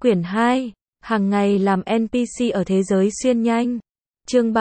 Quyển 2, hàng ngày làm NPC ở thế giới xuyên nhanh. Chương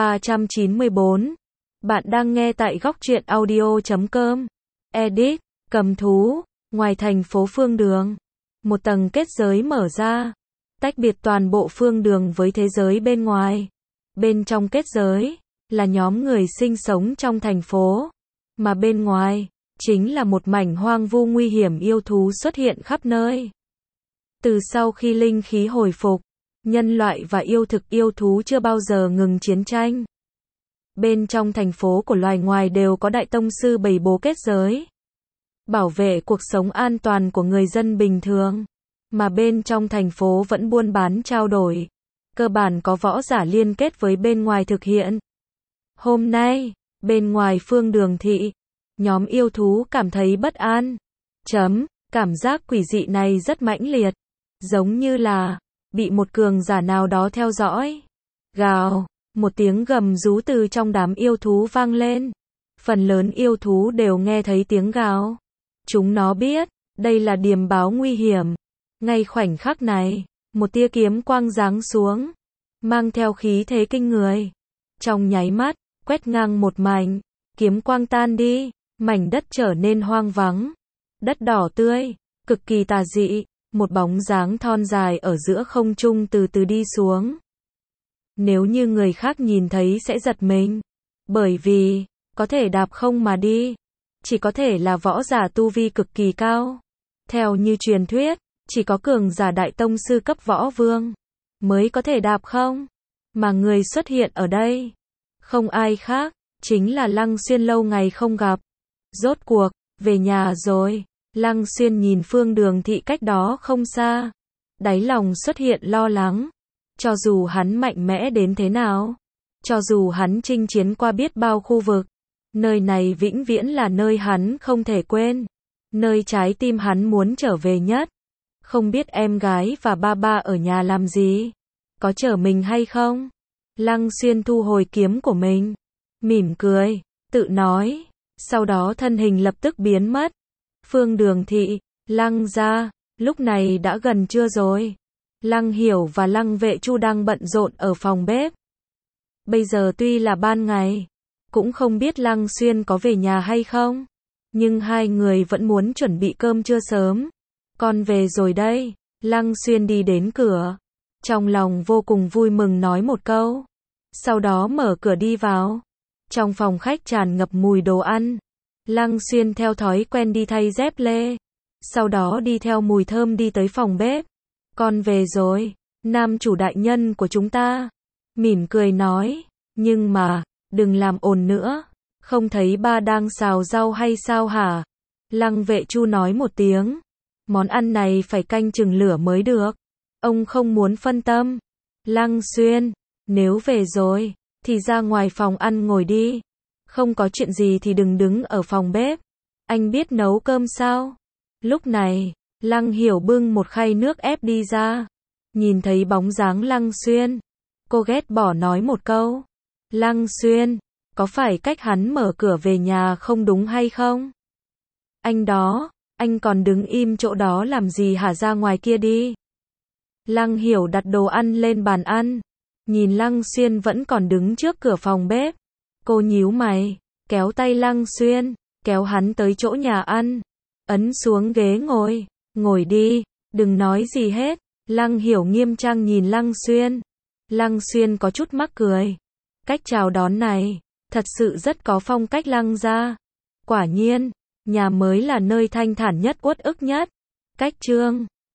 394. Bạn đang nghe tại góc truyện audio.com. Edit, cầm thú, ngoài thành phố Phương Đường. Một tầng kết giới mở ra, tách biệt toàn bộ Phương Đường với thế giới bên ngoài. Bên trong kết giới, là nhóm người sinh sống trong thành phố. Mà bên ngoài, chính là một mảnh hoang vu nguy hiểm, yêu thú xuất hiện khắp nơi. Từ sau khi linh khí hồi phục, nhân loại và yêu thú chưa bao giờ ngừng chiến tranh. Bên trong thành phố của loài ngoài đều có đại tông sư bày bố kết giới, bảo vệ cuộc sống an toàn của người dân bình thường. Mà bên trong thành phố vẫn buôn bán trao đổi, cơ bản có võ giả liên kết với bên ngoài thực hiện. Hôm nay, bên ngoài Phương Đường thị, nhóm yêu thú cảm thấy bất an. Cảm giác quỷ dị này rất mãnh liệt, giống như là bị một cường giả nào đó theo dõi. Gào, một tiếng gầm rú từ trong đám yêu thú vang lên. Phần lớn yêu thú đều nghe thấy tiếng gào. Chúng nó biết, đây là điềm báo nguy hiểm. Ngay khoảnh khắc này, một tia kiếm quang giáng xuống, mang theo khí thế kinh người. Trong nháy mắt, quét ngang một mảnh, kiếm quang tan đi, mảnh đất trở nên hoang vắng. Đất đỏ tươi, cực kỳ tà dị, một bóng dáng thon dài ở giữa không trung từ từ đi xuống. Nếu như người khác nhìn thấy sẽ giật mình, bởi vì có thể đạp không mà đi, chỉ có thể là võ giả tu vi cực kỳ cao. Theo như truyền thuyết, chỉ có cường giả đại tông sư cấp võ vương mới có thể đạp không. Mà người xuất hiện ở đây, không ai khác, chính là Lăng Xuyên, lâu ngày không gặp. Rốt cuộc, về nhà rồi. Lăng Xuyên nhìn Phương Đường thị cách đó không xa, đáy lòng xuất hiện lo lắng. Cho dù hắn mạnh mẽ đến thế nào, cho dù hắn chinh chiến qua biết bao khu vực, nơi này vĩnh viễn là nơi hắn không thể quên, nơi trái tim hắn muốn trở về nhất. Không biết em gái và ba ba ở nhà làm gì, có chờ mình hay không? Lăng Xuyên thu hồi kiếm của mình, mỉm cười, tự nói, sau đó thân hình lập tức biến mất. Phương Đường thị, Lăng gia, lúc này đã gần trưa rồi. Lăng Hiểu và Lăng Vệ Chu đang bận rộn ở phòng bếp. Bây giờ tuy là ban ngày, cũng không biết Lăng Xuyên có về nhà hay không, nhưng hai người vẫn muốn chuẩn bị cơm trưa sớm. Con về rồi đây. Lăng Xuyên đi đến cửa, trong lòng vô cùng vui mừng nói một câu, sau đó mở cửa đi vào. Trong phòng khách tràn ngập mùi đồ ăn. Lăng Xuyên theo thói quen đi thay dép lê, sau đó đi theo mùi thơm đi tới phòng bếp. Con về rồi, nam chủ đại nhân của chúng ta mỉm cười nói, nhưng mà đừng làm ồn nữa, không thấy ba đang xào rau hay sao hả? Lăng Vệ Chu nói một tiếng, món ăn này phải canh chừng lửa mới được, ông không muốn phân tâm. Lăng Xuyên, nếu về rồi thì ra ngoài phòng ăn ngồi đi, không có chuyện gì thì đừng đứng ở phòng bếp. Anh biết nấu cơm sao? Lúc này, Lăng Hiểu bưng một khay nước ép đi ra, nhìn thấy bóng dáng Lăng Xuyên, cô ghét bỏ nói một câu, Lăng Xuyên, có phải cách hắn mở cửa về nhà không đúng hay không? Anh đó, anh còn đứng im chỗ đó làm gì hả, ra ngoài kia đi. Lăng Hiểu đặt đồ ăn lên bàn ăn, nhìn Lăng Xuyên vẫn còn đứng trước cửa phòng bếp. Cô nhíu mày, kéo tay Lăng Xuyên, kéo hắn tới chỗ nhà ăn, ấn xuống ghế ngồi, ngồi đi, đừng nói gì hết. Lăng Hiểu nghiêm trang nhìn Lăng Xuyên. Lăng Xuyên có chút mắc cười. Cách chào đón này, thật sự rất có phong cách Lăng gia. Quả nhiên, nhà mới là nơi thanh thản nhất, uất ức nhất. Cách chương